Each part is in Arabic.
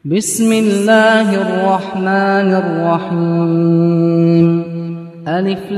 بسم الله الرحمن الرحيم. ألف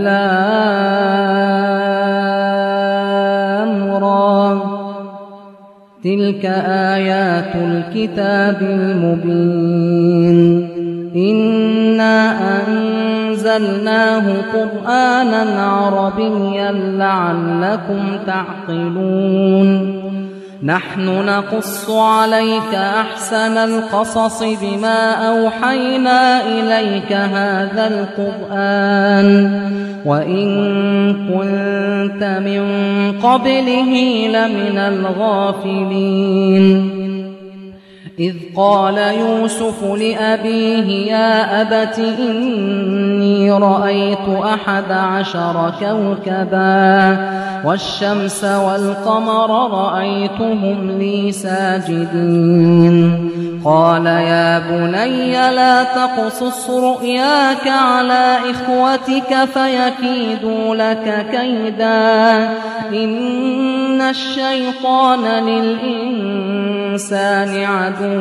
لام را، تلك آيات الكتاب المبين. إنا أنزلناه قرآنا عربيا لعلكم تعقلون. نحن نقص عليك أحسن القصص بما أوحينا إليك هذا القرآن وإن كنت من قبله لمن الغافلين. إذ قال يوسف لأبيه يا أبت إني رأيت 11 كوكبا والشمس والقمر رأيتهم لي ساجدين. قال يا بني لا تقصص رؤياك على إخوتك فيكيدوا لك كيدا إن الشيطان للإنسان عدو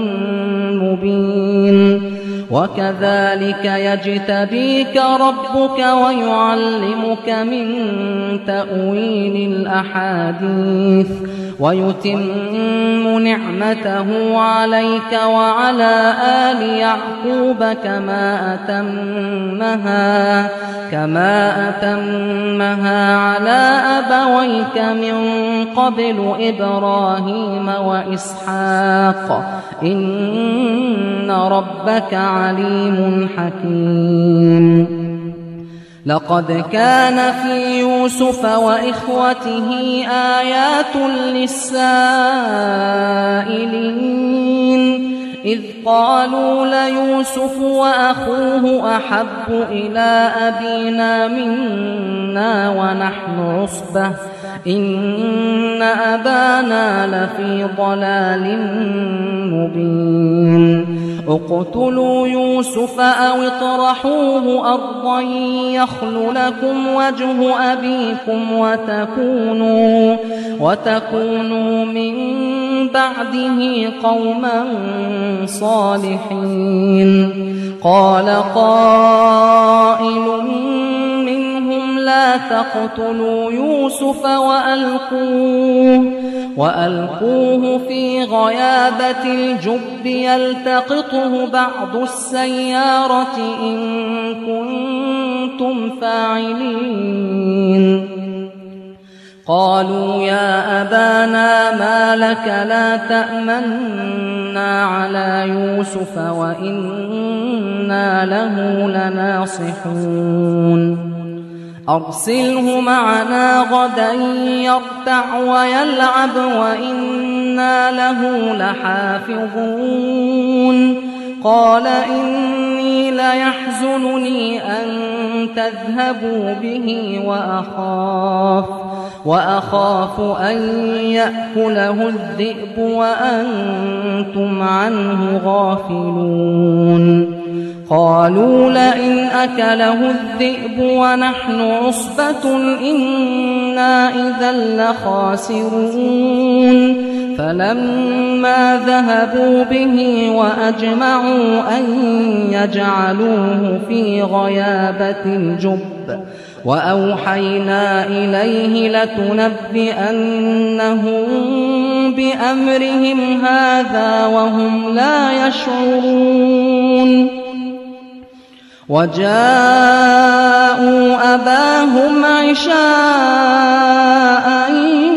مبين. وكذلك يجتبيك ربك ويعلمك من تأويل الأحاديث ويتم نعمته عليك وعلى آل يعقوب كما أتمها على أبويك من قبل إبراهيم وإسحاق إن ربك عليم حكيم. لقد كان في يوسف وإخوته آيات للسائلين إذ قالوا ليوسف وأخوه أحب إلى أبينا منا ونحن عصبة إن أبانا لفي ضلال مبين. اقتلوا يوسف أو اطرحوه أرضا يخل لكم وجه أبيكم وتكونوا من بعده قوما صالحين. قال قائل منهم لا تقتلوا يوسف وألقوه في غيابة الجب يلتقطه بعض السيارة إن كنتم فاعلين. قالوا يا أبانا ما لك لا تأمنا على يوسف وإنا له لناصحون. أرسله معنا غدا يرتع ويلعب وإنا له لحافظون. قال إني ليحزنني أن تذهبوا به وأخاف أن يأكله الذئب وأنتم عنه غافلون. قالوا لئن أكله الذئب ونحن عصبة إنا إذا لخاسرون. فلما ذهبوا به وأجمعوا أن يجعلوه في غيابة الجب وأوحينا إليه لتنبئنهم بأمرهم هذا وهم لا يشعرون. وجاءوا أباهم عشاء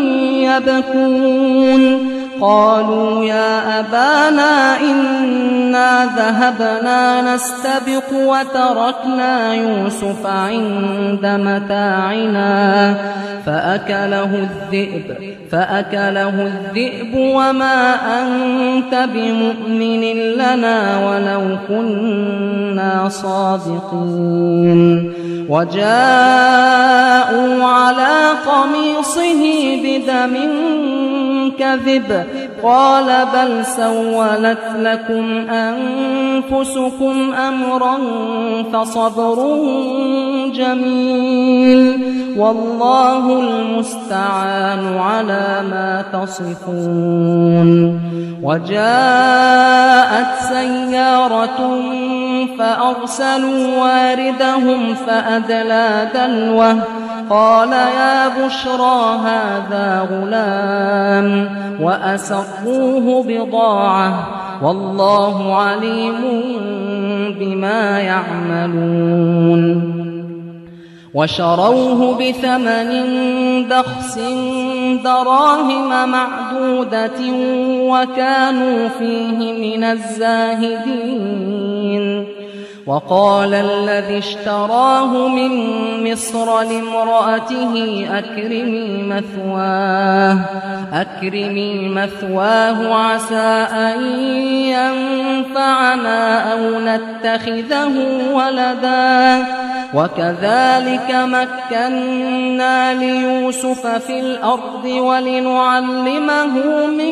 يبكون. قالوا يا أبانا إنا ذهبنا نستبق وتركنا يوسف عند متاعنا فأكله الذئب وما أنت بمؤمن لنا ولو كنا صادقين. وجاءوا على قميصه بدم كذب قال بل سولت لكم أنفسكم أمرا فصبر جميل والله المستعان على ما تصفون. وجاءت عورة فأرسلوا واردهم فأدلى دلوه قال يا بشرى هذا غلام وأسروه بضاعة والله عليم بما يعملون وشروه بثمن بخس دراهم معدودة وكانوا فيه من الزاهدين وقال الذي اشتراه من مصر لامرأته أكرمي مثواه عسى أن ينفعنا أو نتخذه ولدا وكذلك مكنا ليوسف في الأرض ولنعلمه من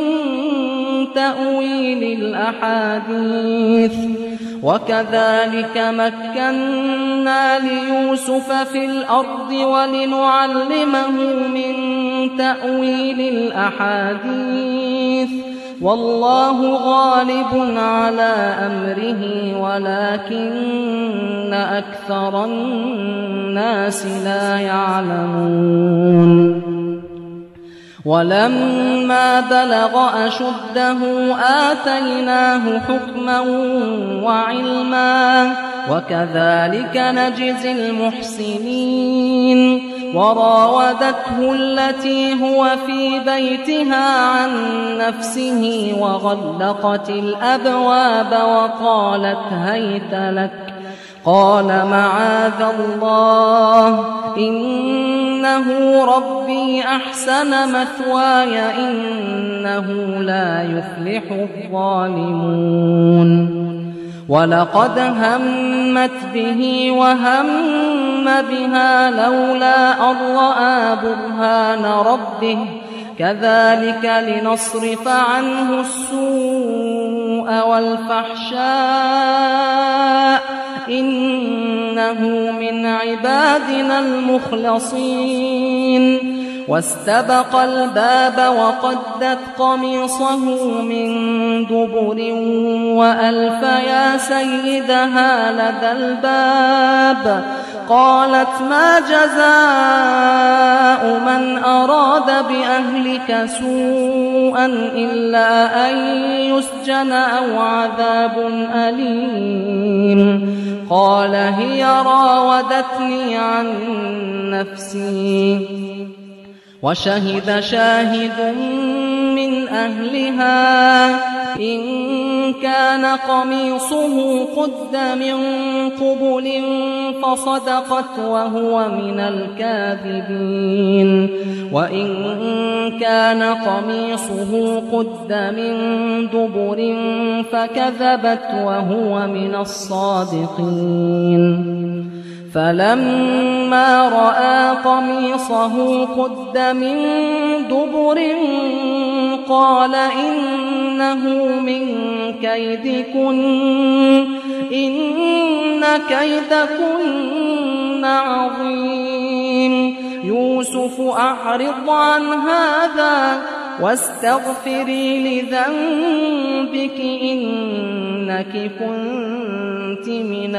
تأويل الأحاديث والله غالب على أمره ولكن أكثر الناس لا يعلمون ولما بلغ أشده آتيناه حكما وعلما وكذلك نجزي المحسنين وراودته التي هو في بيتها عن نفسه وغلقت الأبواب وقالت هيت لك قال معاذ الله إنه ربي أحسن مثواي إنه لا يفلح الظالمون ولقد همت به وهم بها لولا أن رأى برهان ربه كذلك لنصرف عنه السوء والفحشاء إنه من عبادنا المخلصين واستبق الباب وقدت قميصه من دبر وألف يا سيدها لدى الباب قالت ما جزاء من أراد بأهلك سوءا إلا أن يسجن أو عذاب أليم قال هي راودتني عن نفسي وشهد شاهد من أهلها إن كان قميصه قد من قبل فصدقت وهو من الكاذبين وإن كان قميصه قد من دبر فكذبت وهو من الصادقين فلما رأى قميصه قد من دبر قال إنه من كيدكن إن كيدكن عظيم يوسف أعرض عن هذا واستغفري لذنبك إنك كنت من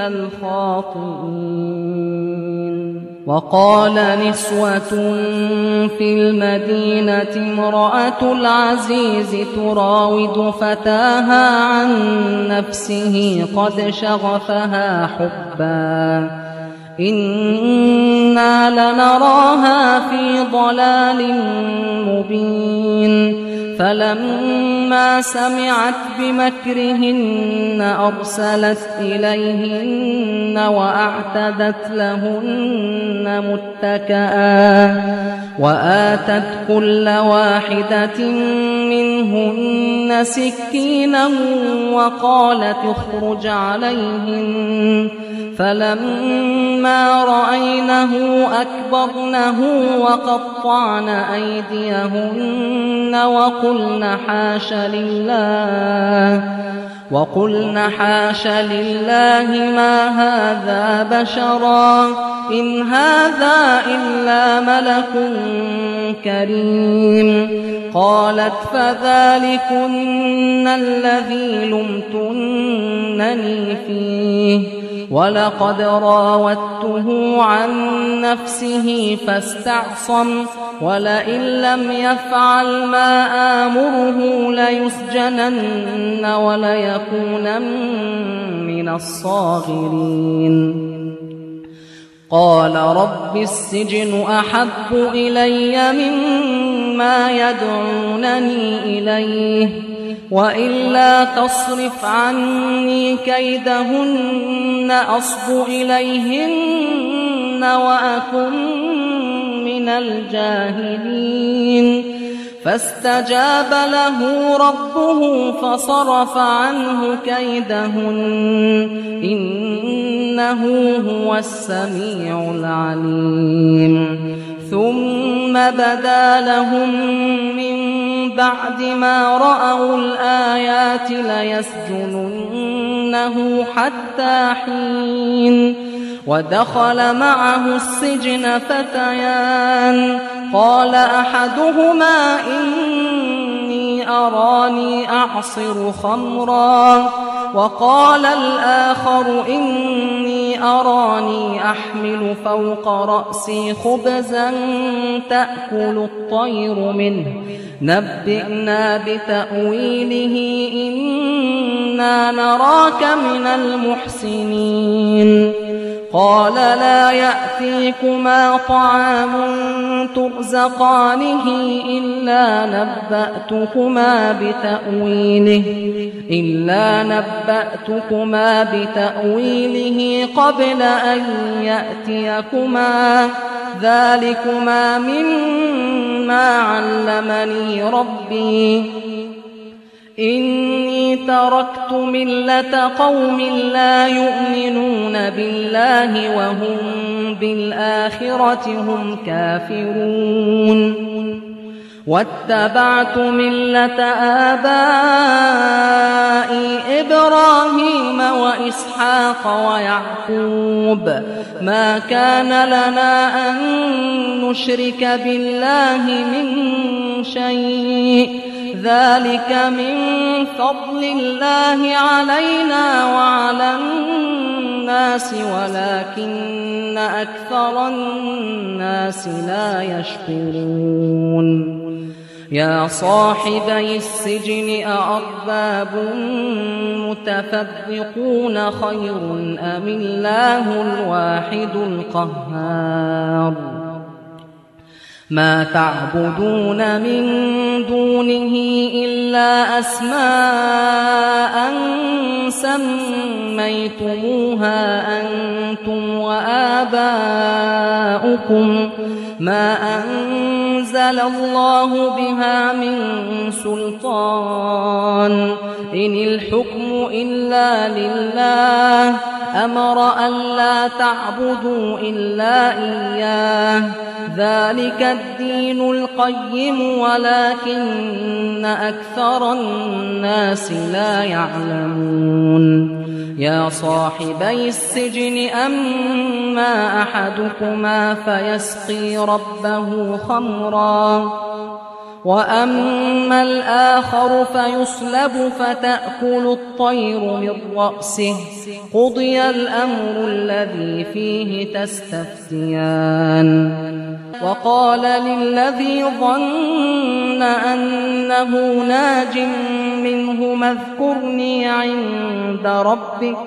الخاطئين وقال نسوة في المدينة امرأة العزيز تراود فتاها عن نفسه قد شغفها حبا إنا لنراها في ضلال مبين فلما سمعت بمكرهن أرسلت إليهن وأعتدت لهن متكئا وآتت كل واحدة منهن سكينا وقالت اخرج عليهن فلما رأينه أكبرنه وقطعن أيديهن وقلن حاش لله ما هذا بشرا إن هذا إلا ملك كريم قالت فذلكن الذي لمتنني يجادلونني فيه ولقد راودته عن نفسه فاستعصم ولئن لم يفعل ما آمره ليسجنن وليكونن من الصاغرين قال رب السجن أحب إلي مما يدعونني إليه وإلا تصرف عني كيدهن أصب إليهن وأكن من الجاهلين فاستجاب له ربه فصرف عنه كيدهن إنه هو السميع العليم ثم بدا لهم من بعد ما رأوا الآيات ليسجننه حتى حين ودخل معه السجن فتيان قال أحدهما إني أراني أعصر خمرا وقال الآخر إني أراني أحمل فوق رأسي خبزا تأكل الطير منه نبئنا بتأويله إنا نراك من المحسنين قال لا يأتيكما طعام ترزقانه إلا نبأتكما بتأويله قبل أن يأتيكما ذلكما مما علمني ربي إني تركت ملة قوم لا يؤمنون بالله وهم بالآخرة هم كافرون واتبعت ملة آبائي إبراهيم وإسحاق ويعقوب ما كان لنا أن نشرك بالله من شيء ذلك من فضل الله علينا وعلى الناس ولكن أكثر الناس لا يشكرون يا صاحبي السجن أأرباب متفرقون خير أم الله الواحد القهار ما تعبدون من دونه إلا أسماء سميتموها أنتم وآباؤكم ما أنزل الله بها من سلطان إن الحكم إلا لله أمر ألا تعبدوا إلا إياه ذلك الدين القيم ولكن أكثر الناس لا يعلمون يا صاحبي السجن أما أحدكما فيسقي ربه خمرا وأما الآخر فيصلب فتأكل الطير من رأسه قضي الأمر الذي فيه تستفتيان وقال للذي ظن أنه ناج منهما اذكرني عند ربك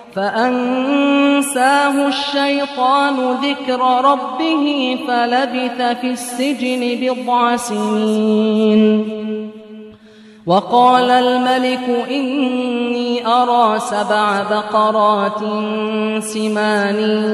فأنساه الشيطان ذكر ربه فلبث في السجن بضع سنين وقال الملك إني أرى 7 بقرات سمان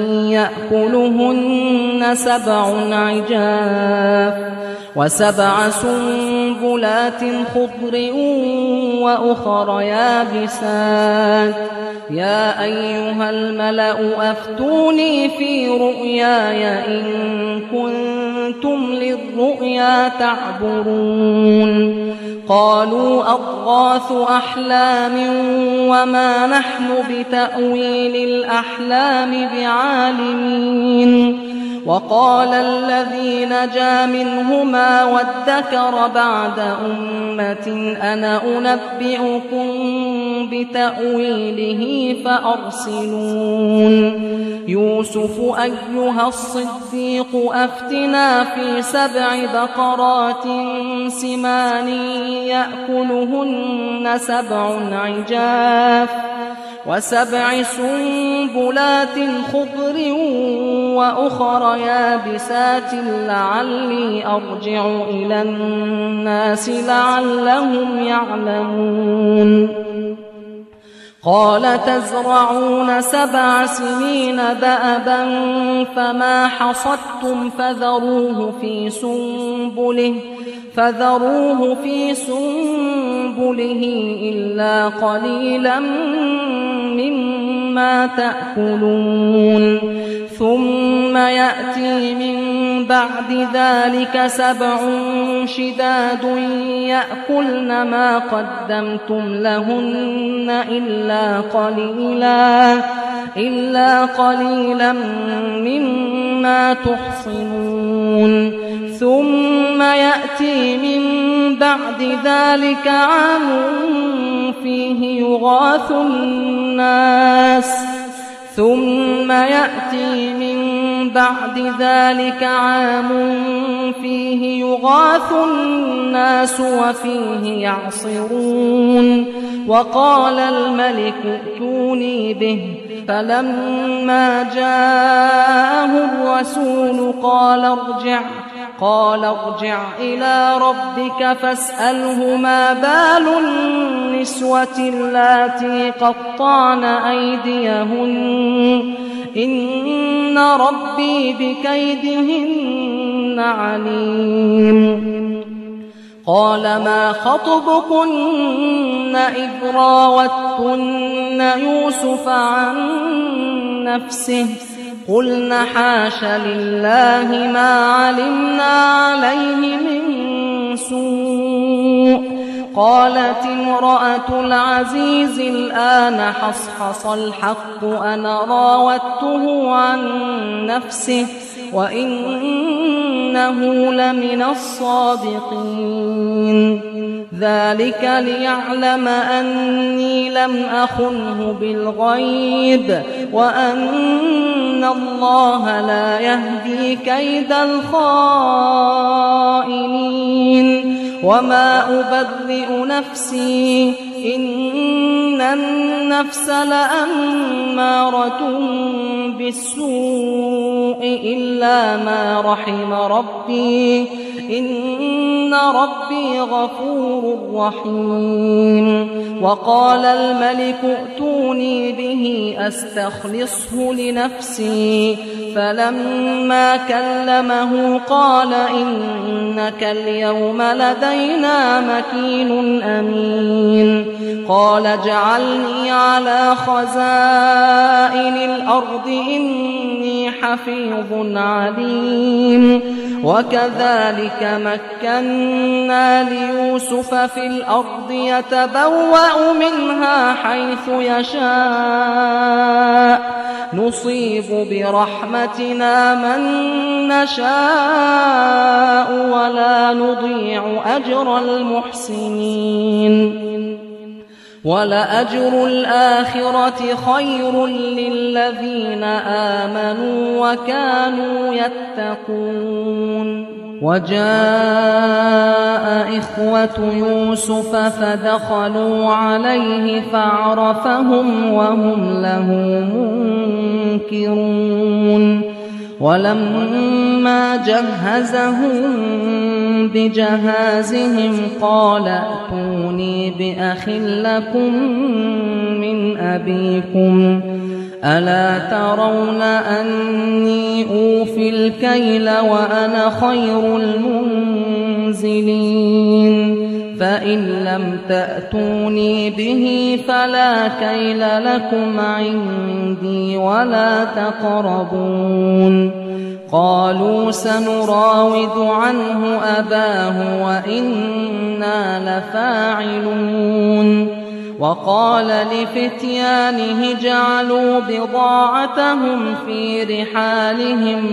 يأكلهن 7 عجاف و7 سنبلات خضر وأخر يابسات يا أيها الملأ أفتوني في رؤياي إن كنتم للرؤيا تعبرون قالوا أضغاث أحلام وما نحن بتأويل الأحلام بعالمين وقال الذي نجا منهما وادكر بعد أمة أنا أنبئكم بتأويله فأرسلون يوسف أيها الصديق أفتنا في 7 بقرات سمان يأكلهن 7 عجاف و7 سنبلات خضر وأخر يابسات لعلي أرجع إلى الناس لعلهم يعلمون قال تزرعون 7 سنين دأبا فما حصدتم فذروه في سنبله إلا قليلا مما تأكلون ثم يأتي من بعد ذلك 7 شداد يأكلن ما قدمتم لهن إلا قليلا مما تحصنون ثم يأتي من بعد ذلك عام فيه يغاث الناس وفيه يعصرون وقال الملك ائتوني به فلما جاءه الرسول قال ارجع إلى ربك فاسأله ما بال النسوة اللاتي قطعن أيديهن إن ربي بكيدهن عليم قال ما خطبكن إذ راوتن يوسف عن نفسه قلن حاش لله ما علمنا عليه من سوء قالت امرأة العزيز الآن حصحص الحق أنا راودته عن نفسه وإنه لمن الصادقين ذلك ليعلم أني لم أخنه بالغيب وأن الله لا يهدي كيد الخائنين وما أبرئ نفسي إن النفس لأمارة بالسوء إلا ما رحم ربي إن ربي غفور رحيم وقال الملك ائتوني به أستخلصه لنفسي فلما كلمه قال إنك اليوم لدينا مكين أمين قال اجعلني على خزائن الأرض إني حفيظ عليم وكذلك مكنا ليوسف في الأرض يتبوأ منها حيث يشاء نصيب برحمتنا من نشاء ولا نضيع أجر المحسنين ولأجر الآخرة خير للذين آمنوا وكانوا يتقون وجاء إخوة يوسف فدخلوا عليه فعرفهم وهم له منكرون ولما جهزهم بجهازهم قال ائتوني بأخ لكم من أبيكم ألا ترون أني أوفي الكيل وأنا خير المنزلين فإن لم تأتوني به فلا كيل لكم عندي ولا تقربون قالوا سنراود عنه أباه وإنا لفاعلون وقال لفتيانه جعلوا بضاعتهم في رحالهم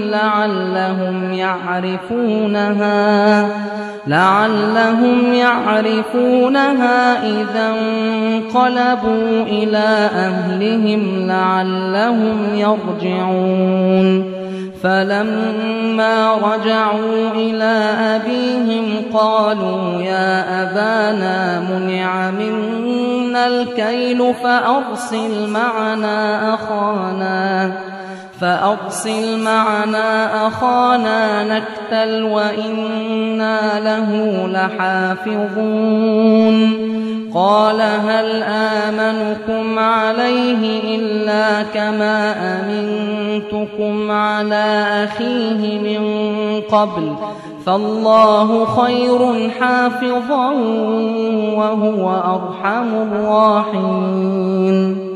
لعلهم يعرفونها إذا انقلبوا إلى أهلهم لعلهم يرجعون فلما رجعوا إلى أبيهم قالوا يا أبانا منع منا الكيل فأرسل معنا أخانا نكتل وإنا له لحافظون قال هل آمنكم عليه إلا كما أمنتكم على أخيه من قبل فالله خير حافظا وهو أرحم الراحمين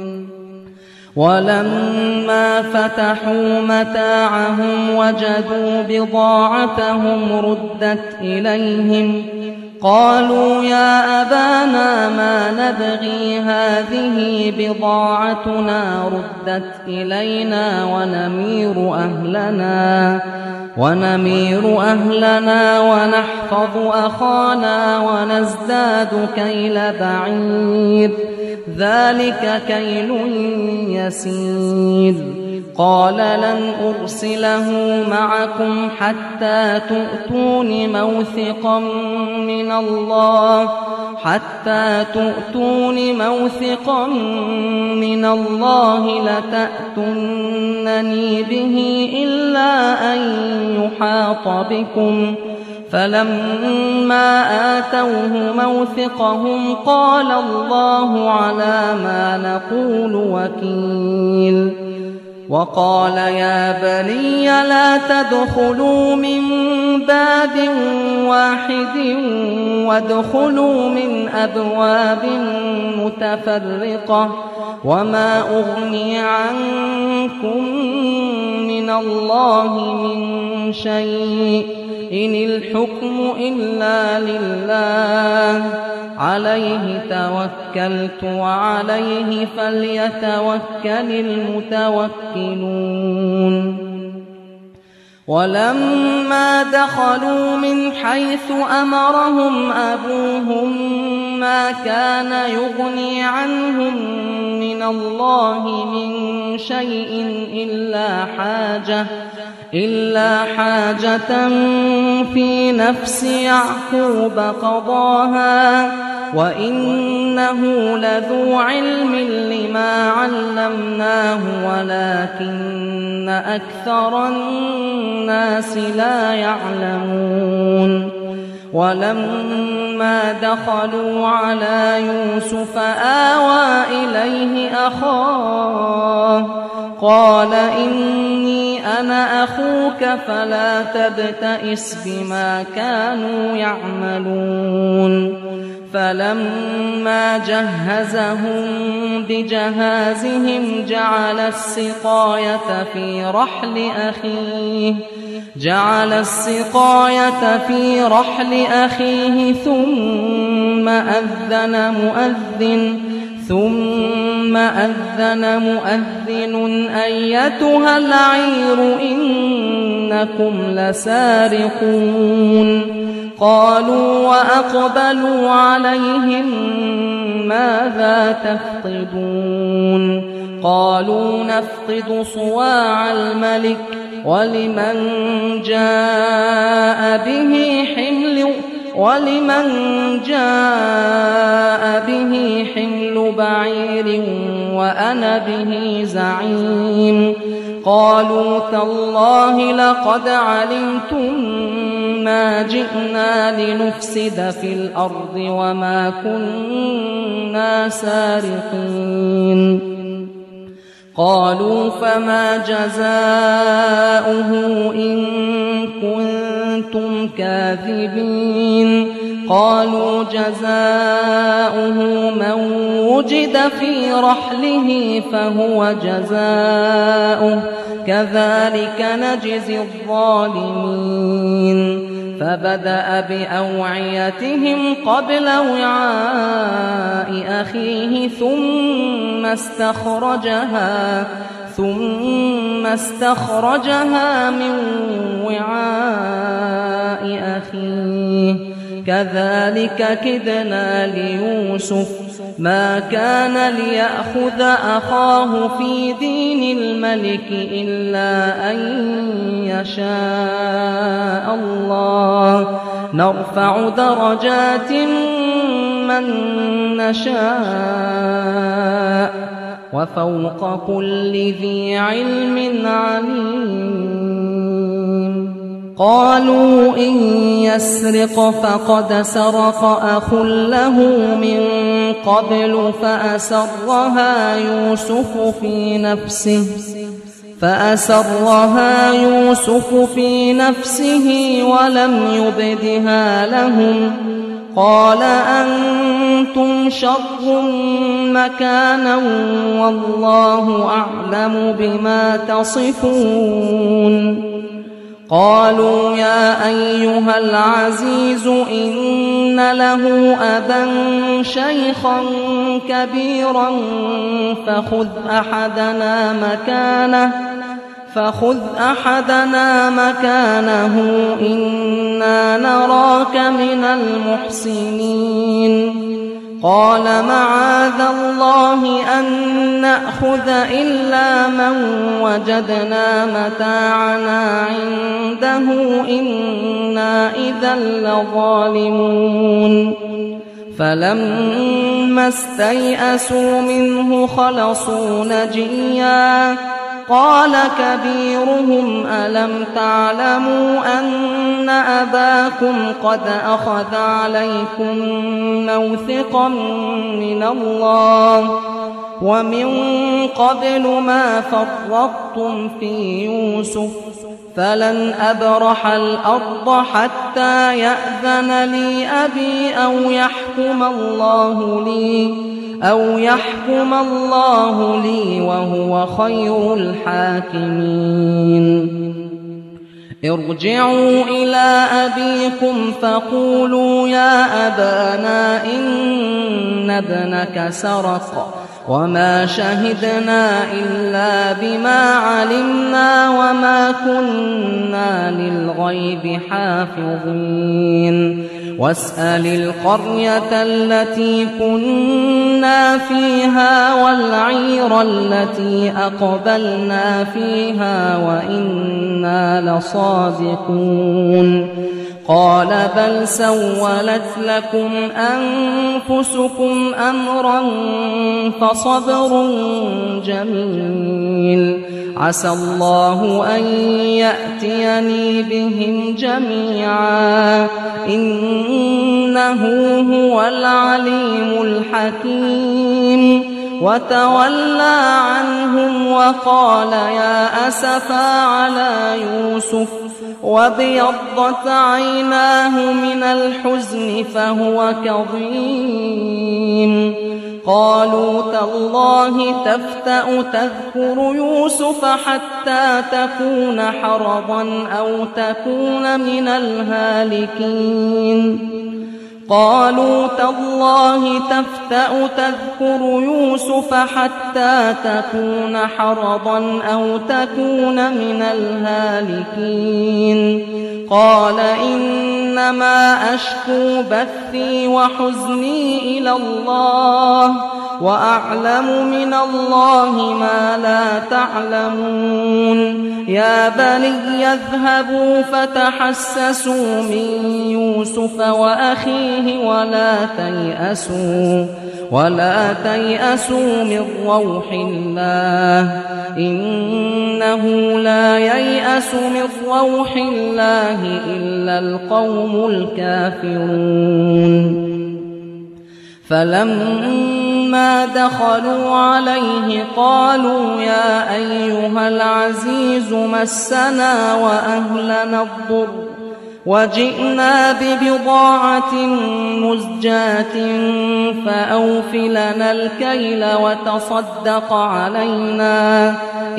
ولما فتحوا متاعهم وجدوا بضاعتهم ردت إليهم قالوا يا أبانا ما نبغي هذه بضاعتنا ردت إلينا ونمير أهلنا ونحفظ أخانا ونزداد كيل بعير ذلك كيل يسير قال لن أرسله معكم حتى تؤتون موثقا من الله لتأتونني به إلا أن يحاط بكم فلما آتوه موثقهم قال الله على ما نقول وكيل وقال يا بني لا تدخلوا من باب واحد وادخلوا من أبواب متفرقة وما أغني عنكم من الله من شيء إن الحكم إلا لله عليه توكلت وعليه فليتوكل المتوكلون ولما دخلوا من حيث أمرهم أبوهم ما كان يغني عنهم من الله من شيء إلا حاجة في نفس يعقوب قضاها وإنه لذو علم لما علمناه ولكن أكثر الناس لا يعلمون ولما دخلوا على يوسف آوى إليه أخاه قال إني أنا أخوك فلا تبتئس بما كانوا يعملون فلما جهزهم بجهازهم جعل السقاية في رحل أخيه ثم أذن مؤذن أيتها العير إنكم لسارقون قالوا وأقبلوا عليهم ماذا تفقدون قالوا نفقد صواع الملك ولمن جاء به حمل بعير وأنا به زعيم قالوا تالله لقد علمتم ما جئنا لنفسد في الأرض وما كنا سارقين قالوا فما جزاؤه إن كنتم كاذبين قالوا جزاؤه من وجد في رحله فهو جزاؤه كذلك نجزي الظالمين فبدأ بأوعيتهم قبل وعاء أخيه ثم استخرجها من وعاء أخيه كذلك كدنا ليوسف ما كان ليأخذ أخاه في دين الملك إلا أن يشاء الله نرفع درجات من نشاء وفوق كل ذي علم عليم. قالوا إن يسرق فقد سرق أخ له من قبل فأسرها يوسف في نفسه ولم يبدها لهم قال أنتم شر مكانا والله أعلم بما تصفون. قالوا يا أيها العزيز إن له أبا شيخا كبيرا فخذ أحدنا مكانه إنا نراك من المحسنين. قال معاذ الله أن نأخذ إلا من وجدنا متاعنا عنده إنا إذا لظالمون. فلما استيئسوا منه خلصوا نجيا قال كبيرهم ألم تعلموا أن أباكم قد أخذ عليكم موثقا من الله ومن قبل ما فرطتم في يوسف فلن أبرح الأرض حتى يأذن لي أبي أو يحكم الله لي وهو خير الحاكمين. ارجعوا إلى أبيكم فقولوا يا أبانا إن ابنك سرق وما شهدنا إلا بما علمنا وما كنا للغيب حافظين. واسأل القرية التي كنا فيها والعير التي أقبلنا فيها وإنا لصادقون. قال بل سولت لكم أنفسكم أمرا فصبر جميل عسى الله أن يأتيني بهم جميعا إنه هو العليم الحكيم. وتولى عنهم وقال يا أسفا على يوسف وابيضت عيناه من الحزن فهو كظيم. قالوا تالله تفتأ تذكر يوسف حتى تكون حرضا أو تكون من الهالكين. قالوا تالله تفتأ تذكر يوسف حتى تكون حرضا أو تكون من الهالكين. قال إنما أشكو بثي وحزني إلى الله وأعلم من الله ما لا تعلمون. يا بني اذهبوا فتحسسوا من يوسف وأخيه ولا تيأسوا من روح الله إنه لا ييأس من روح الله إلا القوم الكافرون. فلما دخلوا عليه قالوا يا أيها العزيز مسنا وأهلنا الضر وجئنا ببضاعة مزجاة فأوف لنا الكيل وتصدق علينا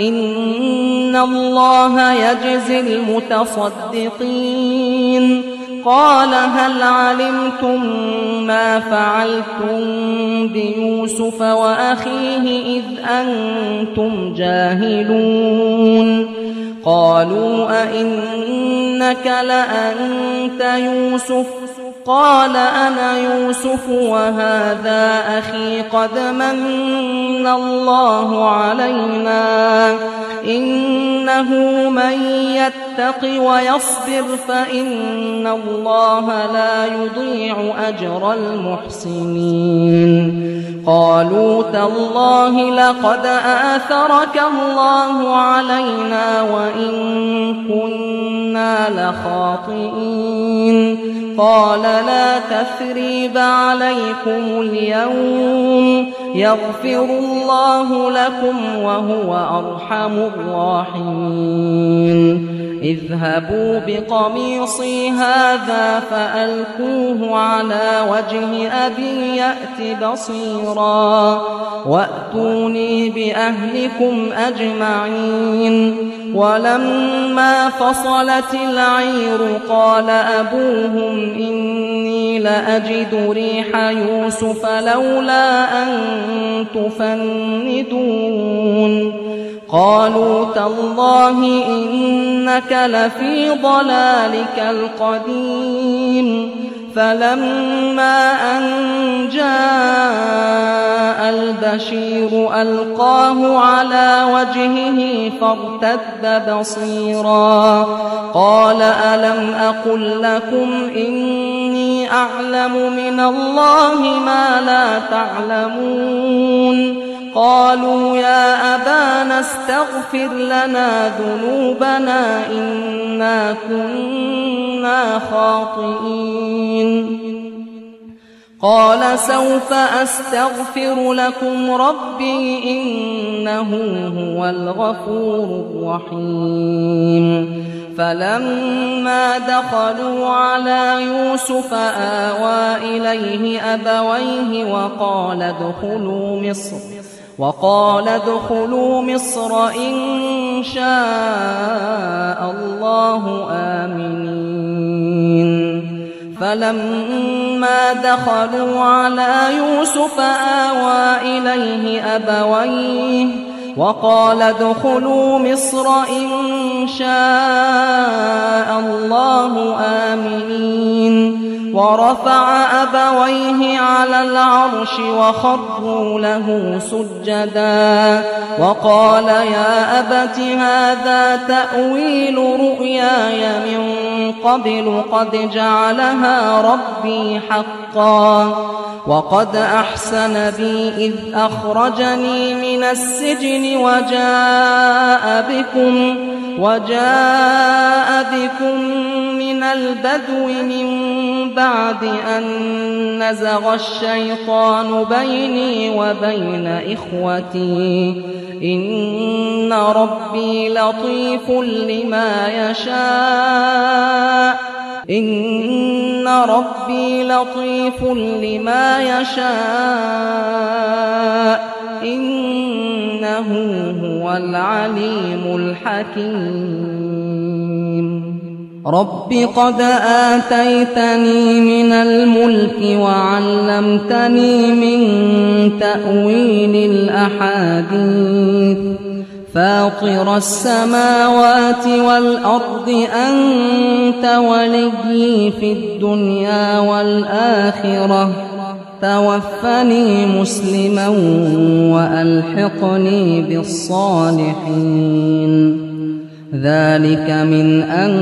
إن الله يجزي المتصدقين. قال هل علمتم ما فعلتم بيوسف وأخيه إذ أنتم جاهلون قالوا أئنك لأنت يوسف قال أنا يوسف وهذا أخي قد من الله علينا إنه من يتق ويصبر فإن الله لا يضيع أجر المحسنين قالوا تالله لقد آثرك الله علينا وإن كنا لخاطئين قال لا تثريب عليكم اليوم يغفر الله لكم وهو أرحم الراحمين اذهبوا بقميصي هذا فألقوه على وجه أبي يأت بصيرا وأتوني بأهلكم أجمعين ولما فصلت العير قال أبوهم إني لأجد ريح يوسف لولا أن تفندون قالوا تالله إنك لفي ضلالك القديم فلما أن جاء البشير ألقاه على وجهه فارتد بصيرا قال ألم أقل لكم إني أعلم من الله ما لا تعلمون قالوا يا أبانا استغفر لنا ذنوبنا إنا كنا خاطئين قال سوف أستغفر لكم ربي إنه هو الغفور الرحيم فلما دخلوا على يوسف آوى إليه أبويه وقال ادخلوا مصر إن شاء الله آمنين فلما دخلوا على يوسف آوى إليه أبويه وقال ادخلوا مصر إن شاء الله آمنين ورفع أبويه على العرش وخروا له سجدا وقال يا أبت هذا تأويل رؤياي من قبل قد جعلها ربي حقا وقد أحسن بي إذ أخرجني من السجن وجاء بكم من البدو من بعد أن نزغ الشيطان بيني وبين إخوتي إن ربي لطيف لما يشاء إنه هو العليم الحكيم رب قد آتيتني من الملك وعلمتني من تأويل الأحاديث فاطر السماوات والأرض أنت وليي في الدنيا والآخرة توفني مسلما وألحقني بالصالحين ذلك من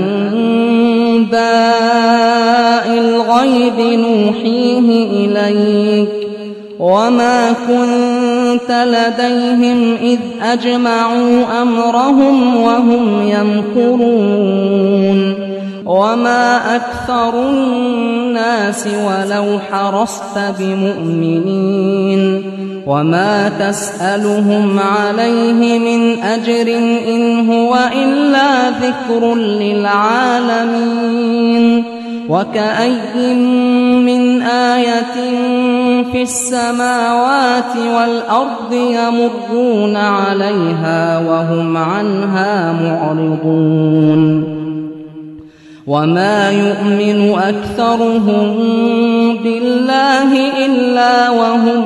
أنباء الغيب نوحيه إليك وما كنت لديهم إذ أجمعوا أمرهم وهم يمكرون وما أكثر الناس ولو حرصت بمؤمنين وما تسألهم عليه من أجر إن هو إلا ذكر للعالمين وكأي من آية في السماوات والأرض يمرون عليها وهم عنها معرضون وما يؤمن أكثرهم بالله إلا وهم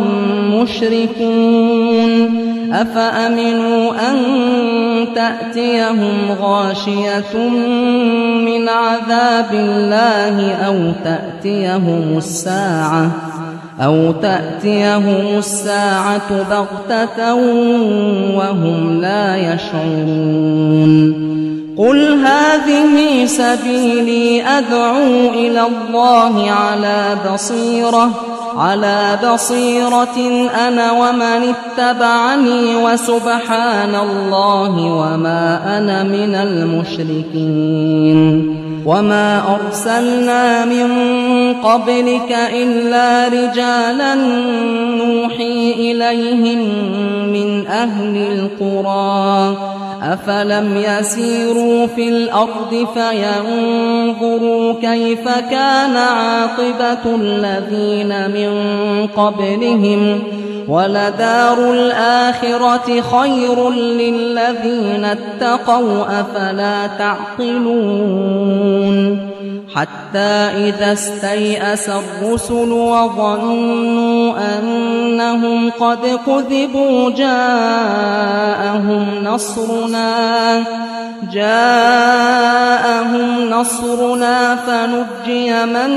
مشركون أفأمنوا أن تأتيهم غاشية من عذاب الله أو تأتيهم الساعة بغتة وهم لا يشعرون قل هذه سبيلي أدعو إلى الله على بصيرة أنا ومن اتبعني وسبحان الله وما أنا من المشركين وما أرسلنا من قبلك إلا رجالا نوحي إليهم من أهل القرى أفلم يسيروا في الأرض فينظروا كيف كان عاقبة الذين من قبلهم ولدار الآخرة خير للذين اتقوا أفلا تعقلون حتى إذا استيأس الرسل وظنوا أنهم قد كذبوا جاءهم نصرنا فنجي من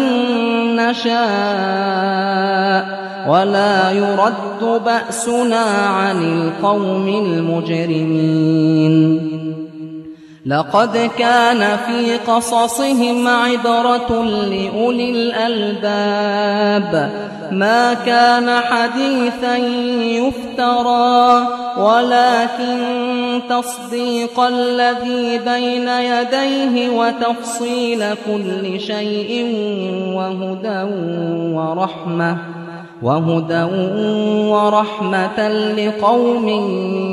نشاء ولا يرد بأسنا عن القوم المجرمين لقد كان في قصصهم عبرة لأولي الألباب ما كان حديثا يفترى ولكن تصديق الذي بين يديه وتفصيل كل شيء وهدى ورحمة لقوم